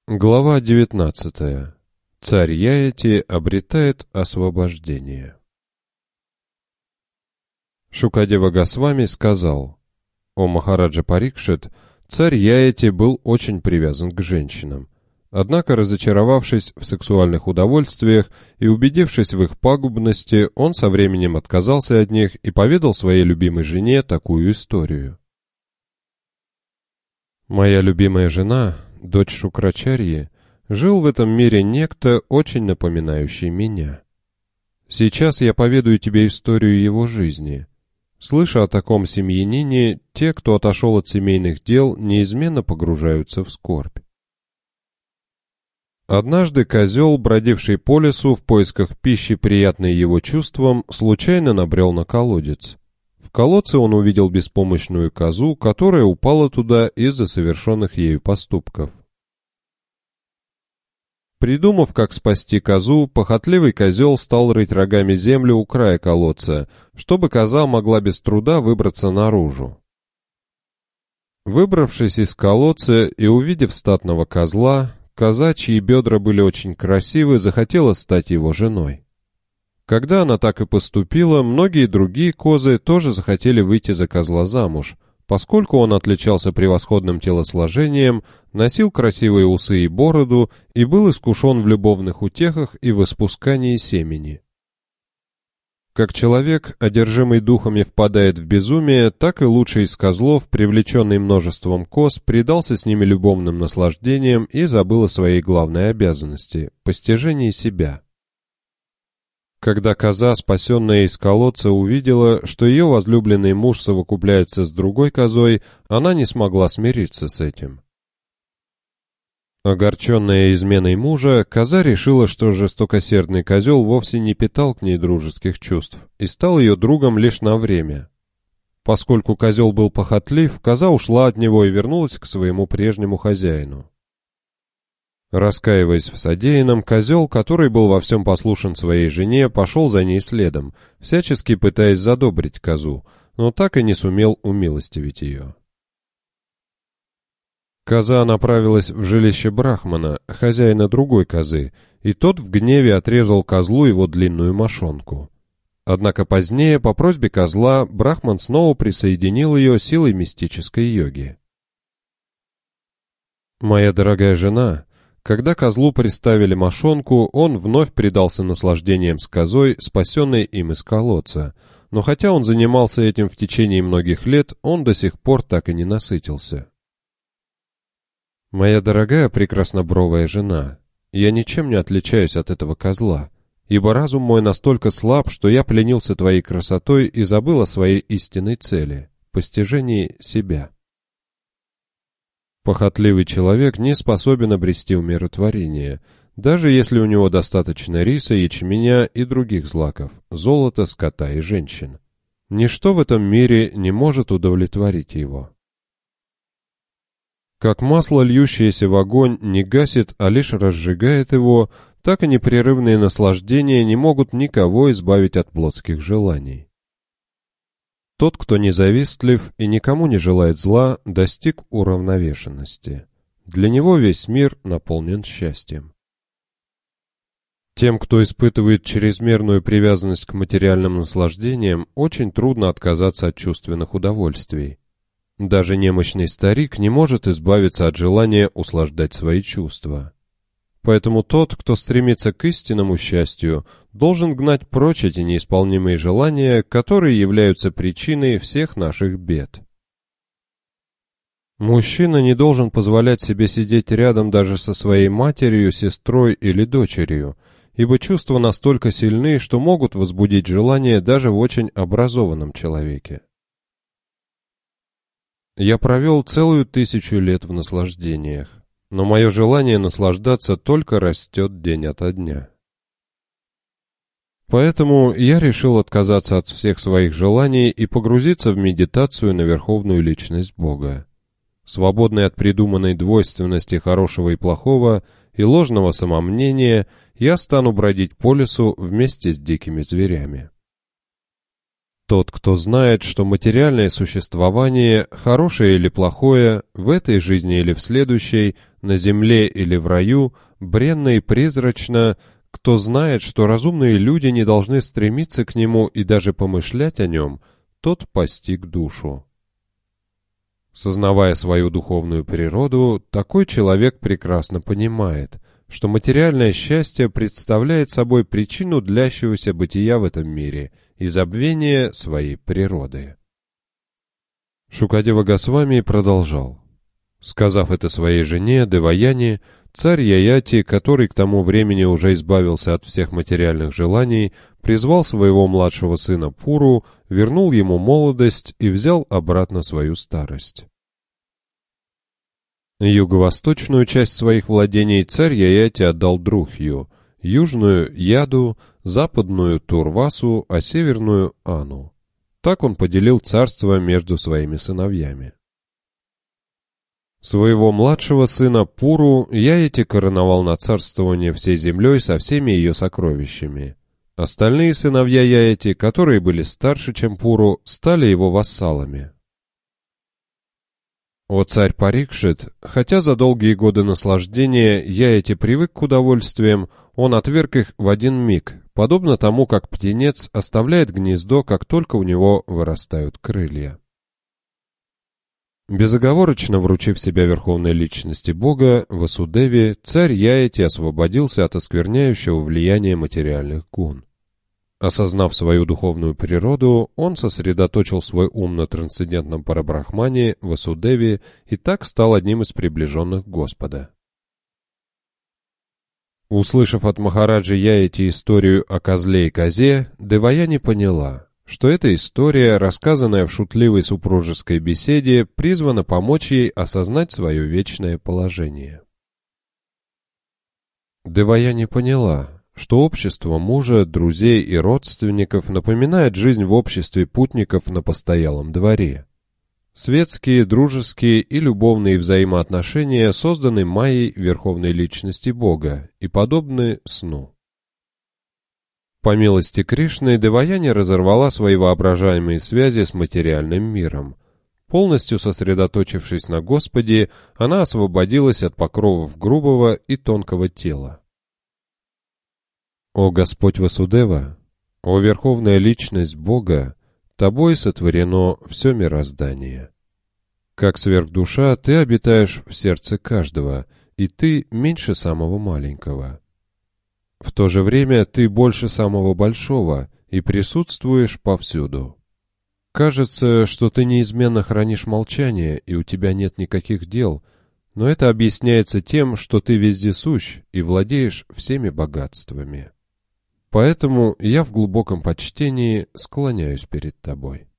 Глава 19. Царь Яяти обретает освобождение. Шукадева Госвами сказал: «О Махараджа Парикшит, царь Яяти был очень привязан к женщинам. Однако, разочаровавшись в сексуальных удовольствиях и убедившись в их пагубности, он со временем отказался от них и поведал своей любимой жене такую историю. «Моя любимая жена, дочь Шукрачарьи, жил в этом мире некто, очень напоминающий меня. Сейчас я поведаю тебе историю его жизни. Слыша о таком семьянине, те, кто отошел от семейных дел, неизменно погружаются в скорбь. Однажды козел, бродивший по лесу в поисках пищи, приятной его чувствам, случайно набрел на колодец. В колодце он увидел беспомощную козу, которая упала туда из-за совершенных ею поступков. Придумав, как спасти козу, похотливый козел стал рыть рогами землю у края колодца, чтобы коза могла без труда выбраться наружу. Выбравшись из колодца и увидев статного козла, коза, чьи бедра были очень красивы, захотела стать его женой. Когда она так и поступила, многие другие козы тоже захотели выйти за козла замуж, поскольку он отличался превосходным телосложением, носил красивые усы и бороду и был искушен в любовных утехах и в испускании семени. Как человек, одержимый духами, впадает в безумие, так и лучший из козлов, привлеченный множеством коз, предался с ними любовным наслаждениям и забыл о своей главной обязанности – постижении себя. Когда коза, спасенная из колодца, увидела, что ее возлюбленный муж совокупляется с другой козой, она не смогла смириться с этим. Огорченная изменой мужа, коза решила, что жестокосердный козел вовсе не питал к ней дружеских чувств и стал ее другом лишь на время. Поскольку козел был похотлив, коза ушла от него и вернулась к своему прежнему хозяину. Раскаиваясь в содеянном, козел, который был во всем послушен своей жене, пошел за ней следом, всячески пытаясь задобрить козу, но так и не сумел умилостивить ее. Коза направилась в жилище брахмана, хозяина другой козы, и тот в гневе отрезал козлу его длинную мошонку. Однако позднее, по просьбе козла, брахман снова присоединил ее силой мистической йоги. «Моя дорогая жена», когда козлу приставили мошонку, он вновь предался наслаждениям с козой, спасенной им из колодца, но хотя он занимался этим в течение многих лет, он до сих пор так и не насытился. «Моя дорогая прекраснобровая жена, я ничем не отличаюсь от этого козла, ибо разум мой настолько слаб, что я пленился твоей красотой и забыл о своей истинной цели – постижении себя». Похотливый человек не способен обрести умиротворение, даже если у него достаточно риса, ячменя и других злаков, золота, скота и женщин. Ничто в этом мире не может удовлетворить его. Как масло, льющееся в огонь, не гасит, а лишь разжигает его, так и непрерывные наслаждения не могут никого избавить от плотских желаний. Тот, кто независтлив и никому не желает зла, достиг уравновешенности. Для него весь мир наполнен счастьем. Тем, кто испытывает чрезмерную привязанность к материальным наслаждениям, очень трудно отказаться от чувственных удовольствий. Даже немощный старик не может избавиться от желания услаждать свои чувства. Поэтому тот, кто стремится к истинному счастью, должен гнать прочь эти неисполнимые желания, которые являются причиной всех наших бед. Мужчина не должен позволять себе сидеть рядом даже со своей матерью, сестрой или дочерью, ибо чувства настолько сильны, что могут возбудить желание даже в очень образованном человеке. Я провел целую 1000 лет в наслаждениях, но мое желание наслаждаться только растет день ото дня. Поэтому я решил отказаться от всех своих желаний и погрузиться в медитацию на верховную личность Бога. Свободный от придуманной двойственности хорошего и плохого и ложного самомнения, я стану бродить по лесу вместе с дикими зверями. Тот, кто знает, что материальное существование, хорошее или плохое, в этой жизни или в следующей, на земле или в раю, бренно и призрачно, кто знает, что разумные люди не должны стремиться к нему и даже помышлять о нем, тот постиг душу. Сознавая свою духовную природу, такой человек прекрасно понимает, что материальное счастье представляет собой причину длящегося бытия в этом мире и забвения своей природы. Шукадева Госвами продолжал. Сказав это своей жене, Деваяне, царь Яяти, который к тому времени уже избавился от всех материальных желаний, призвал своего младшего сына Пуру, вернул ему молодость и взял обратно свою старость. Юго-восточную часть своих владений царь Яяти отдал Друхью, южную — Яду, западную — Турвасу, а северную — Ану. Так он поделил царство между своими сыновьями. Своего младшего сына Пуру Яяти короновал на царствование всей землей со всеми ее сокровищами. Остальные сыновья Яяти, которые были старше, чем Пуру, стали его вассалами. О царь Парикшит, хотя за долгие годы наслаждения Яяти привык к удовольствиям, он отверг их в один миг, подобно тому, как птенец оставляет гнездо, как только у него вырастают крылья. Безоговорочно вручив себя верховной личности Бога, Васудеве, царь Яяти освободился от оскверняющего влияния материальных гун. Осознав свою духовную природу, он сосредоточил свой ум на трансцендентном Парабрахмане, Васудеве, и так стал одним из приближенных Господа. Услышав от Махараджи Яяти историю о козле и козе, Деваяни поняла, что эта история, рассказанная в шутливой супружеской беседе, призвана помочь ей осознать свое вечное положение. Деваяни поняла, что общество мужа, друзей и родственников напоминает жизнь в обществе путников на постоялом дворе. Светские, дружеские и любовные взаимоотношения созданы Майей Верховной Личности Бога и подобны сну. По милости Кришны, Деваяни разорвала свои воображаемые связи с материальным миром. Полностью сосредоточившись на Господе, она освободилась от покровов грубого и тонкого тела. «О Господь Васудева, о Верховная Личность Бога, Тобой сотворено все мироздание. Как сверхдуша Ты обитаешь в сердце каждого, и Ты меньше самого маленького. В то же время Ты больше самого большого и присутствуешь повсюду. Кажется, что Ты неизменно хранишь молчание, и у Тебя нет никаких дел, но это объясняется тем, что Ты вездесущ и владеешь всеми богатствами. Поэтому я в глубоком почтении склоняюсь перед Тобой».